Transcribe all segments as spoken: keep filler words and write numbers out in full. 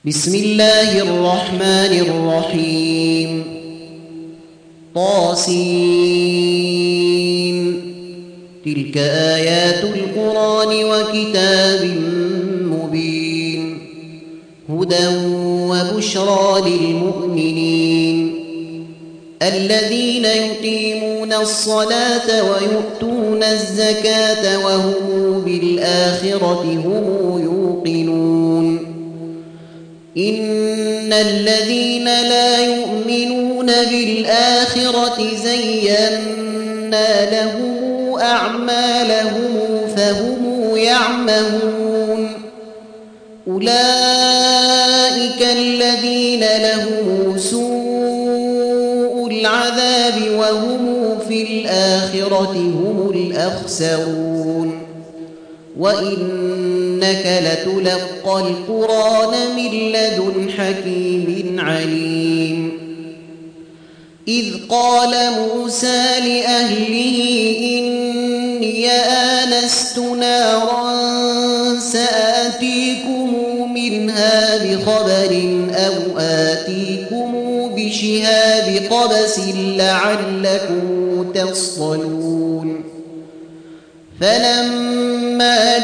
بسم الله الرحمن الرحيم طاسين تلك آيات القرآن وكتاب مبين هدى وبشرى للمؤمنين الذين يقيمون الصلاة ويؤتون الزكاة وهم بالآخرة هم يوقنون إن الذين لا يؤمنون بالآخرة زينا لهم أعمالهم فهم يعمهون أولئك الذين لهم سوء العذاب وهم في الآخرة هم الأخسرون وإنك لتلقى القرآن من لدن حكيم عليم إذ قال موسى لأهله إني آنست نارا سآتيكم منها بخبر أو آتيكم بشهاب قبس لعلكم تصطلون فلما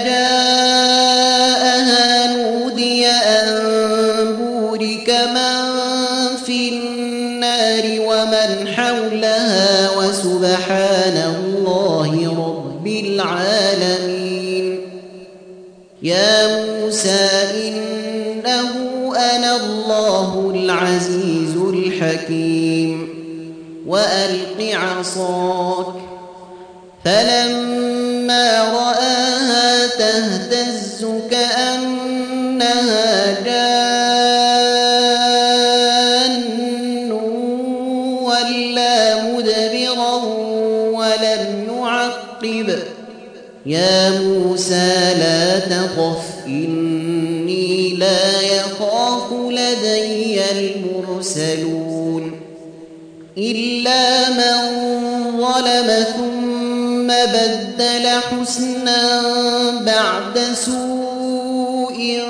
جاءها نودي أن بورك من في النار ومن حولها وسبحان الله رب العالمين يا موسى إنه أنا الله العزيز الحكيم وألق عصاك فلما رآها تهتز كأنها جان ولا مدبرا ولم يعقب يا موسى لا تخف إني لا يخاف لدي المرسلون إلا من ظلم ثم بدل حسنا بعد سوء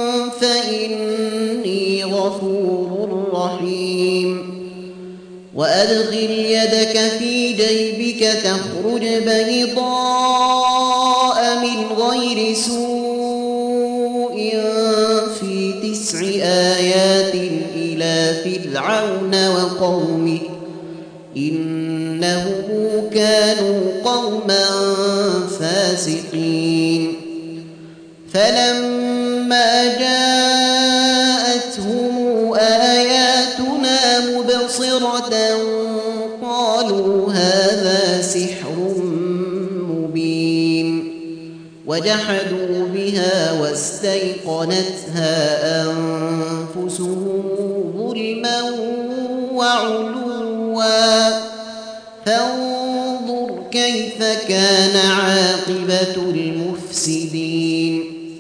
فإني غفور رحيم وأدخل يدك في جيبك تخرج بيضاء من غير سوء في تسع آيات إلى فرعون وقومه إنهم كانوا قوما فاسقين فلما جاءتهم آياتنا مبصرة قالوا هذا سحر مبين وجحدوا بها واستيقنتها أنفسهم ظلما وعلوا فانظر كيف كان عاقبة المفسدين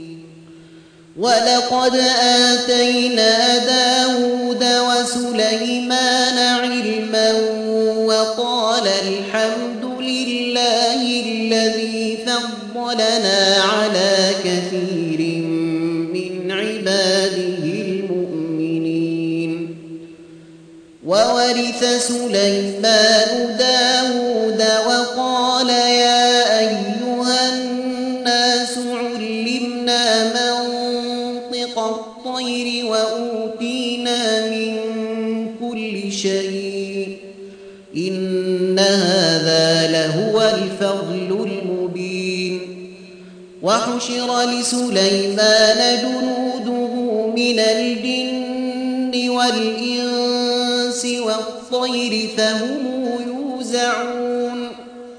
ولقد آتينا داود وسليمان علما وقال الحمد لله الذي فضلنا على كثير من عباده المؤمنين وورث سليمان داود وقال يا أيها الناس علمنا منطق الطير وأوتينا من كل شيء إن هذا لهو الفضل المبين وحشر لسليمان جنوده من الجن والإنس والطير فهم يوزعون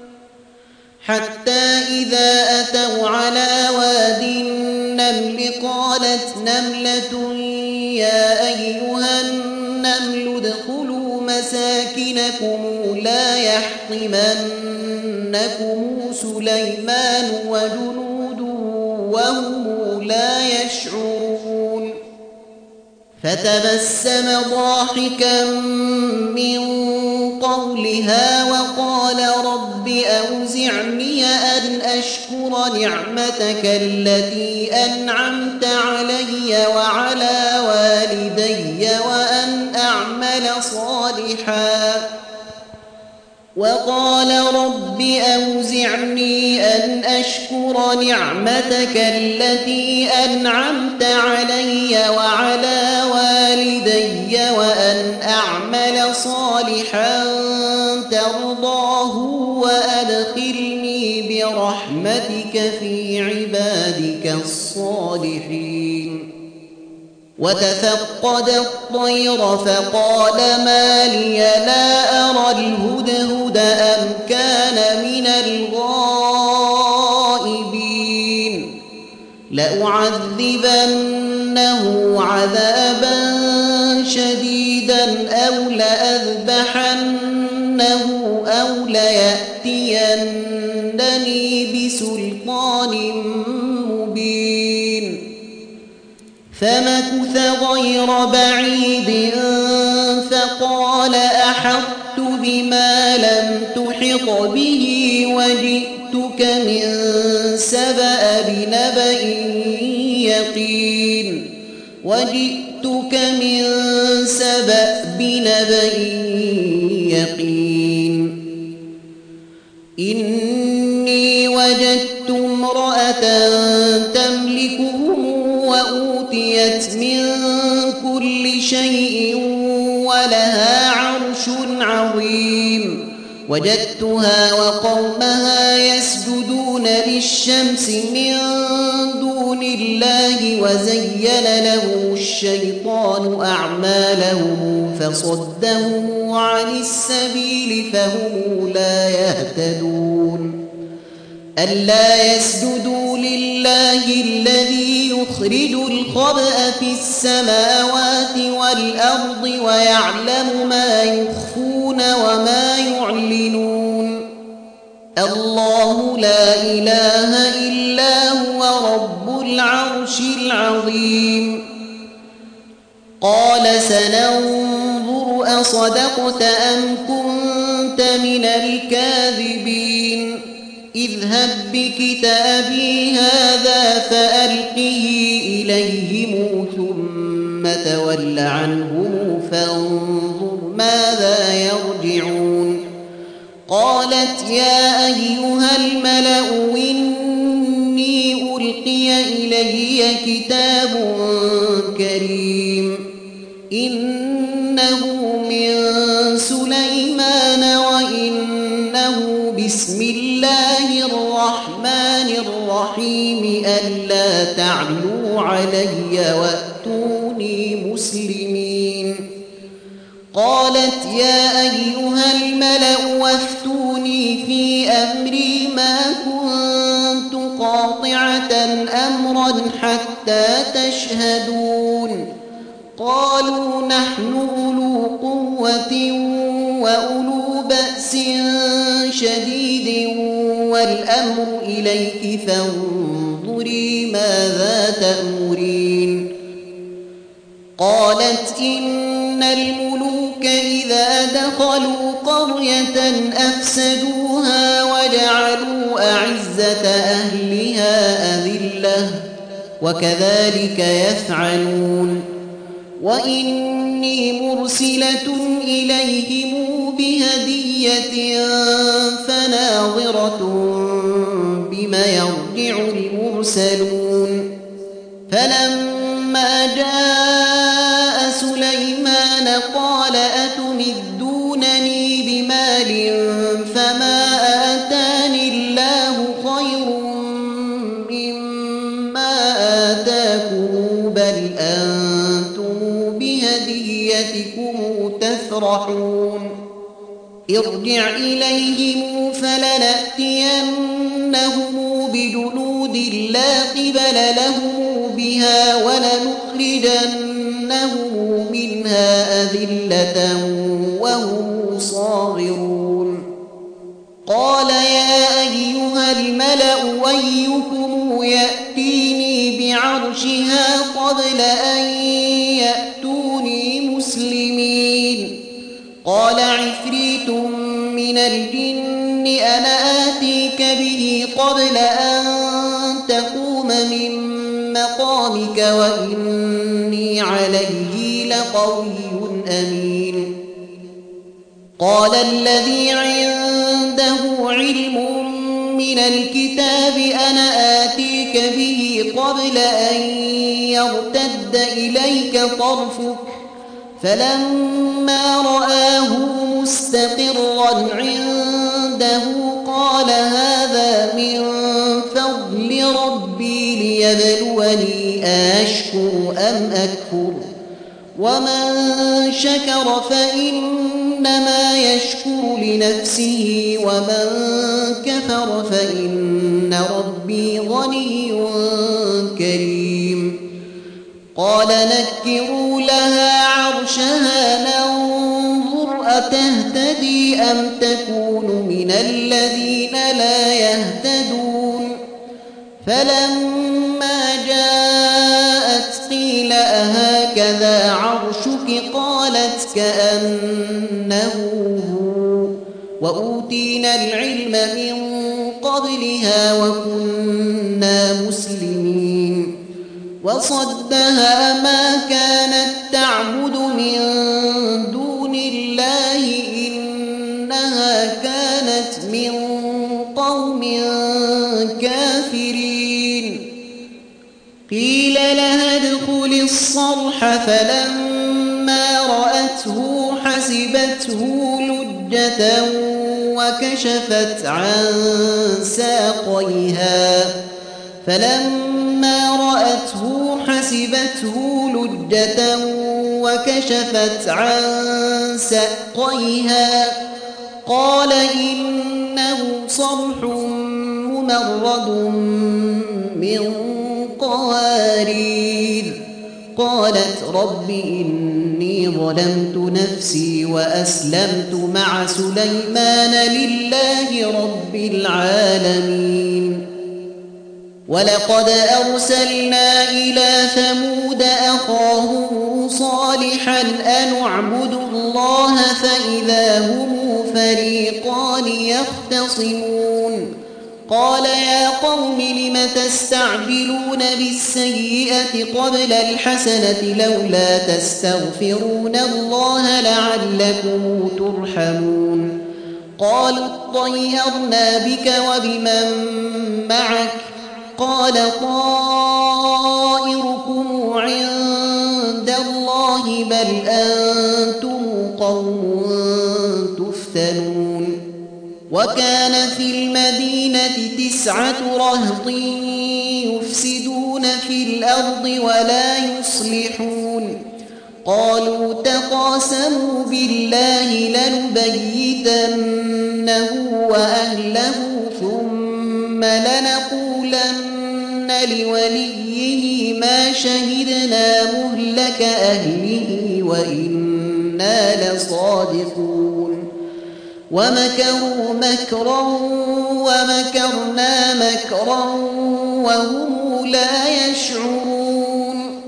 حتى إذا أتوا على واد النمل قالت نملة يا أيها النمل ادخلوا مساكنكم لا يحطمنكم سليمان وجنوده وهم لا يشعرون فتبسم ضاحكا من قولها وقال رب أوزعني أن أشكر نعمتك التي أنعمت علي وعلى والدي وأن أعمل صالحا وقال رب أوزعني أن أشكر نعمتك التي أنعمت علي وعلى والدي وأن أعمل صالحا ترضاه وأدخلني برحمتك في عبادك الصالحين وتفقد الطير فقال ما لي لا أرى الهدهد أم كان من الغائبين لأعذبنه عذابا شديدا أو لأذبحنه أو ليأتينني بسلطان مبين فمكث غير بعيد فقال أحطت بما لم تحط به وجئتك من سبأ بنبأ يقين وجئتك من سبأ بنبأ يقين إني وجدت امرأة تملكهم وأوتيت من كل شيء ولها عرش عظيم وجدتها وقومها يسجدون للشمس من دون الله وزين له الشيطان أعمالهم فصدهم عن السبيل فهم لا يهتدون ألا يسجدوا لله الذي يخرج الخبأ في السماوات والأرض ويعلم ما يخفون وما يعلنون الله لا إله إلا هو رب العرش العظيم قال سننظر أصدقت أم كنت من الكاذبين اذهب بكتابي هذا فألقه إليهم ثم تول عنهم فانظر ماذا يرجعون قالت يا أيها الملأ إني ألقي إلي كتاب كريم إنه من سليمان وإنه بسم الله الرحمن الرحيم ألا تعلوا علي وأتوني مسلمين قالت يا أيها الملأ وافتوني في أمري ما كنت قاطعة أمرا حتى تشهدون قالوا نحن أولو قوة وأولو بأس شديد والأمر إليك فانظري ماذا تأمرين قالت إن الملوك إذا دخلوا قرية أفسدوها وجعلوا أعزة أهلها أذلة وكذلك يفعلون وإني مرسلة إليهم بهدية فناظرة بما يرجع المرسلون فلما جاء سليمان قال أتمدونني بمال فما آتاني الله خير مما آتاكم بل أنتم بهديتكم تفرحون ارجع إليهم فلنأتينهم بجنود لا قبل لهم بها ولنخرجنهم منها أذلة وهم صاغرون قال يا أيها الملأ أيكم يأتيني بعرشها قبل أن يأتوني مسلمين قال عفريت من الجن أنا آتيك به قبل أن كرامك وإني عليه لقوي أمين. قال الذي عنده علم من الكتاب أنا آتيك به قبل أن يرتد إليك طرفك فلما رآه مستقرا عنده قال هذا من فضل ربي ليبلوني أشكر أم أكفر ومن شكر فإنما يشكر لنفسه ومن كفر فإن ربي غني كريم. قال نكروا لها عرشها ننظر أتهتدي أم تكون من الذين لا يهتدون فلما جاءت قيل أهكذا عرشك قالت كأنه هو وأوتينا العلم من قبلها وكنا مسلمين. وصدها ما كانت تعبد من دون الله إنها كانت من قوم كافرين. قيل لها ادخل الصرح فلما رأته حسبته لجة وكشفت عن ساقيها فلما رأته حسبته لجة وكشفت عن ساقيها قال إنه صرح ممرد من قوارير. قالت رب إني ظلمت نفسي وأسلمت مع سليمان لله رب العالمين. ولقد أرسلنا إلى ثمود أخاهم صالحا أن اعبدوا الله فإذا هم فريقان يختصمون. قال يا قوم لم تستعجلون بالسيئة قبل الحسنة لولا تستغفرون الله لعلكم ترحمون. قالوا اطيرنا بك وبمن معك قال طائركم عند الله بل أنتم قوم تفتنون. وكان في المدينة تسعة رهط يفسدون في الأرض ولا يصلحون. قالوا تقاسموا بالله لنبيتنه وأهله ثم لنقولن لوليه ما شهدنا مهلك أهله وإنا لصادقون. ومكروا مكرا ومكرنا مكرا وهم لا يشعرون.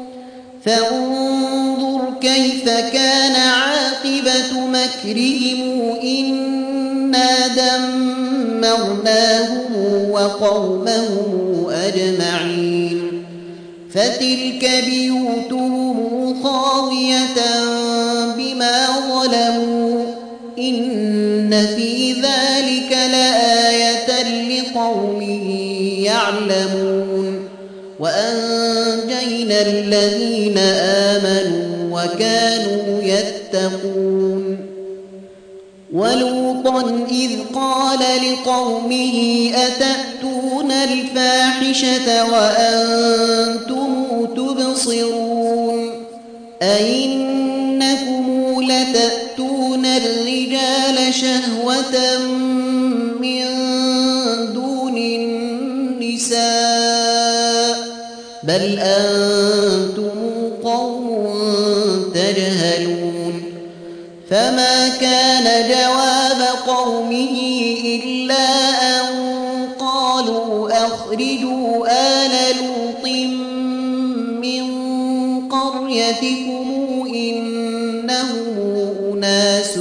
فانظر كيف كان عاقبة مكرهم إنا دمرناهم وقومهم أجمعين. فتلك بيوتهم خاوية بما ظلموا إن في ذلك لآية لقوم يعلمون. وأنجينا الذين آمنوا وكانوا يتقون. ولوطا إذ قال لقومه أتأتون الفاحشة وأنتم تبصرون أئنكم لتأتون الرجال شهوة من دون النساء بل أنتم قوم تجهلون. فما كان جواب قومه إلا أن قالوا أخرجوا آل لوط من قريتكم إنهم أناس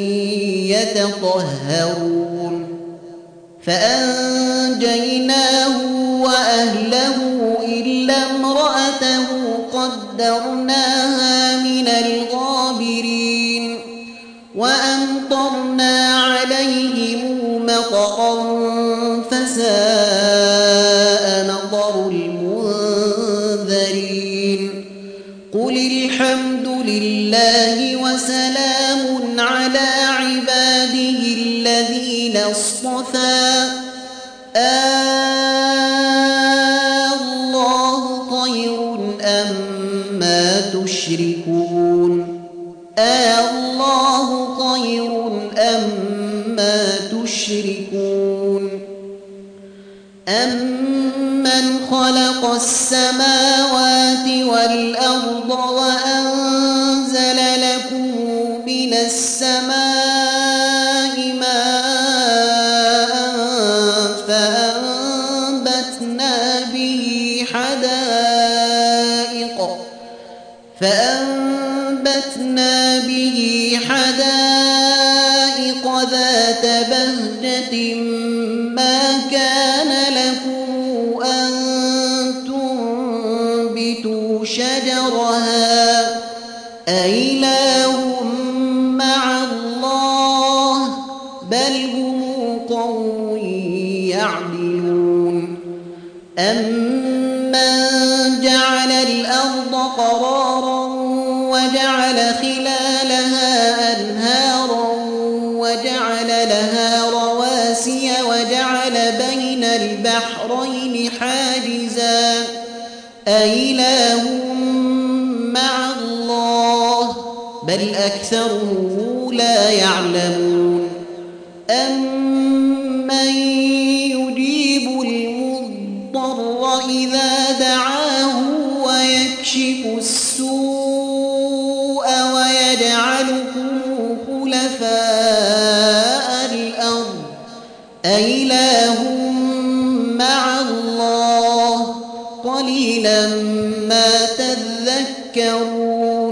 يتطهرون. فأنجيناه وأهله إلا امرأته قدرناها من الغابرين وأمطرنا عليهم مطرا فساء مطر المنذرين قل الحمد لله وسلام على عباده الذين اصطفى الله خير أما تشركون الله خير أما تشركون أمن خلق السماوات والأرض وأنزل لكم من السماء ماء فأنبتنا به حدائق فأنبتنا به حدائق ذات بهجة ما كان لكم أن تنبتوا شجرها أإله مع الله بل هم قوم يعدلون أمن جعل الأرض قرارا وجعل خلالها أنهارا وجعل لها رواسي وجعل بين البحرين حاجزا أإله مع الله بل أكثرهم لا يعلمون أمن يجيب المضطر إذا دعاه ويكشف السوء ويجعلكم خلفاء الأرض أإله مع الله قليلا ما تذكرون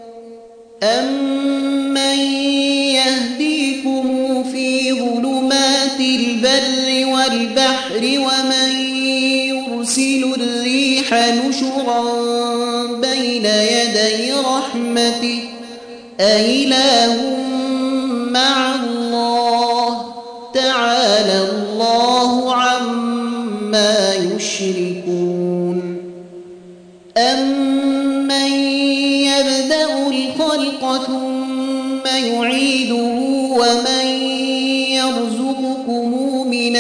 أمن يهديكم في ظلمات البر والبحر ومن يرسل الريح نشرا بين يدي رحمته أإله مع الله تعالى الله عما يشركون أمن يبدأ الخلق ثم يعيده ومن يرزقكم من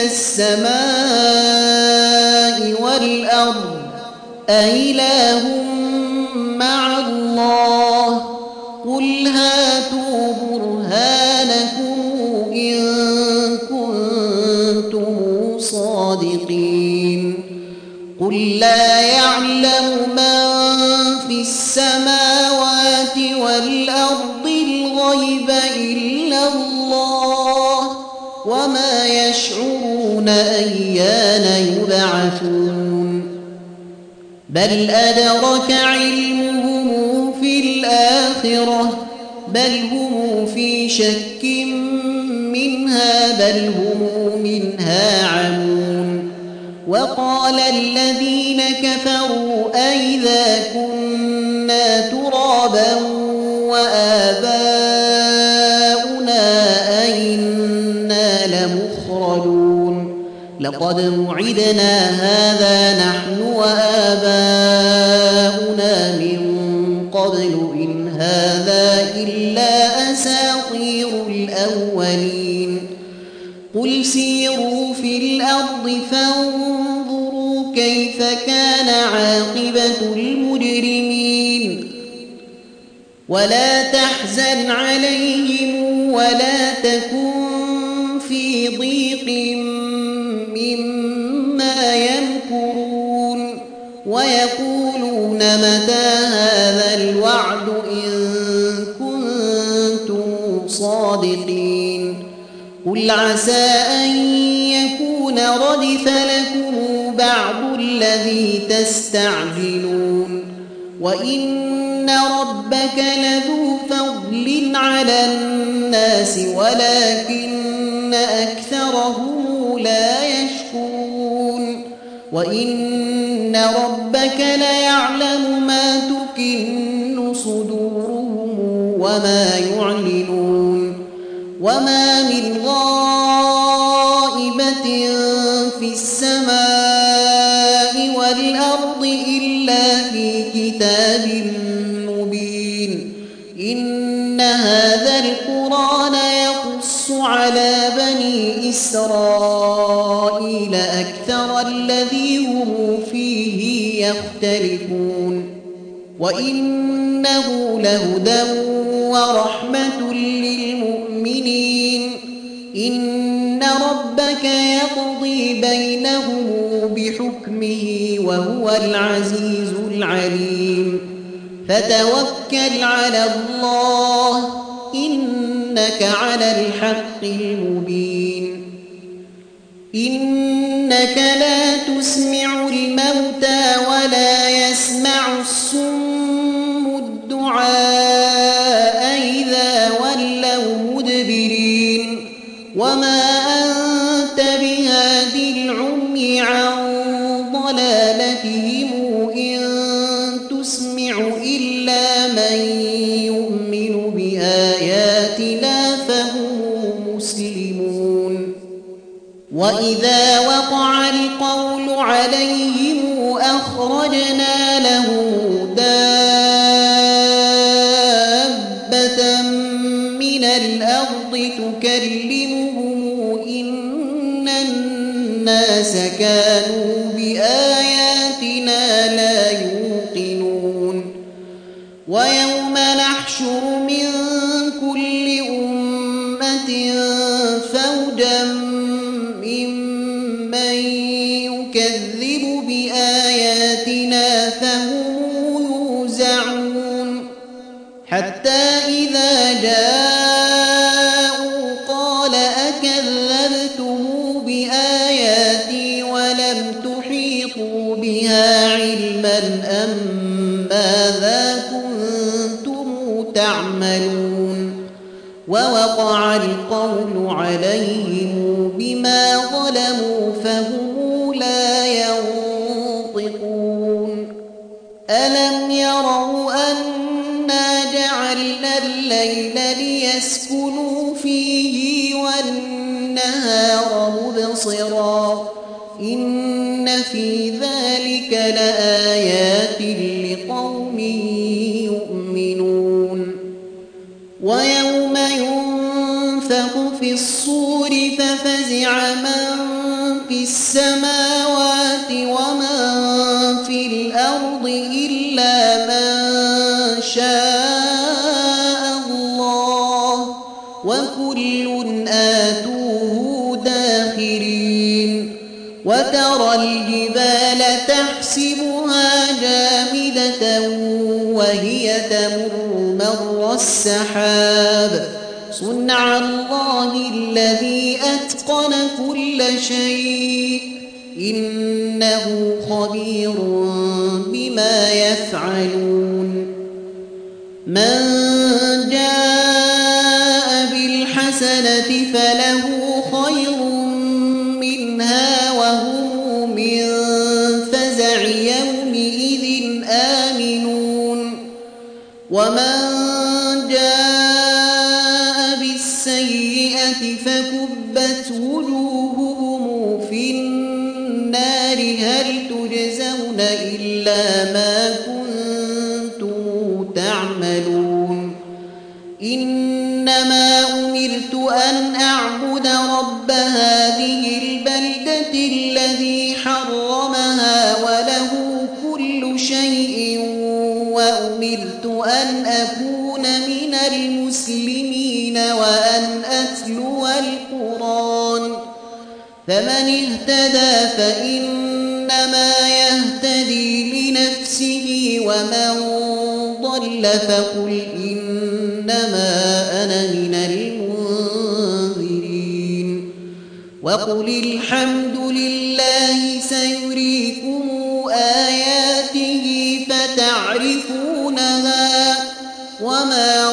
السماء والأرض أإله مع الله قل هاتوا برهانكم إن كنتم صادقين قل لا يعلم من في السماوات والأرض الغيب إلا الله وما يشعرون أيان يبعثون بل أدرك علمهم في الآخرة بل هم في شك منها بل هم منها عمون وقال الذين كفروا أئذا كنا ترابا وآباؤنا أئنا لمخرجون لقد وعدنا هذا نحن وآباؤنا من قبل إن هذا إلا أساطير الأولين قل سيروا في الأرض فانظروا كيف كان عاقبة المجرمين ولا تحزن عليهم ولا تكن في ضيق مما يمكرون ويقولون متى هذا الوعد إن كنتم صادقين قل عسى أن يكون ردف لكم بعض الذي تستعجلون وإن ربك لذو فضل على الناس ولكن أكثرهم لا يشكرون وإن وإن ربك ليعلم ما تكن صدورهم وما يعلنون وما من غائبة في السماء والأرض إلا في كتاب مبين إن هذا القرآن يقص على بني إسرائيل أكثر الذي هم فيه يختلفون وإنه لهدى ورحمة للمؤمنين إن ربك يقضي بينهم بحكمه وهو العزيز العليم فتوكل على الله إنك على الحق المبين إنك لا تسمع الموتى ولا يسمع الصم الدعاء إذا ولوا مدبرين وما أنت بهاد العمي عن ضلالتهم إن تسمع إلا من يؤمن بآياتنا فهم مسلمون وإذا وقع القول عليهم أخرجنا لهم دابة من الأرض تكلمهم إن الناس كانوا بآياتنا لا يوقنون ويوم نحشر من كل أمة فوجا ممن يكذب بآياتنا فهم يوزعون حتى إذا جاءوا قال أكذبتم بآياتي ولم تحيطوا بها علما أم ماذا كنتم تعملون ووقع القول عليهم بما ظلموا فهم لا ينطقون ألم يروا أنا جعلنا الليل ليسكنوا فيه والنهار مبصرا إن في ذلك لآيات لقوم يؤمنون ويوم ينفخ في الصور ففزع من في السماوات ومن في الأرض إلا من شاء الله وكل آتوه داخرين وترى الجبال تحسبها جامدة وهي تمر مر السحاب صنع الله الذي أتقن كل شيء إنه خبير بما يفعلون من جاء بالحسنة فله خير منها وهم من فزع يومئذ آمنون ومن جاء بالسيئة فكبت وجوههم في النار هل تجزون إلا ما كنتم تعملون إنما أمرت أن أعبد رب هذه البلدة الذي حرمها وله كل شيء وأمرت أن أكون من المسلمين وأن أتلو القرآن فمن اهتدى فإنما يهتدي لنفسه ومن ضل فقل إنما أنا من المنذرين وقل الحمد لله سيريكم آياته فتعرفونها وما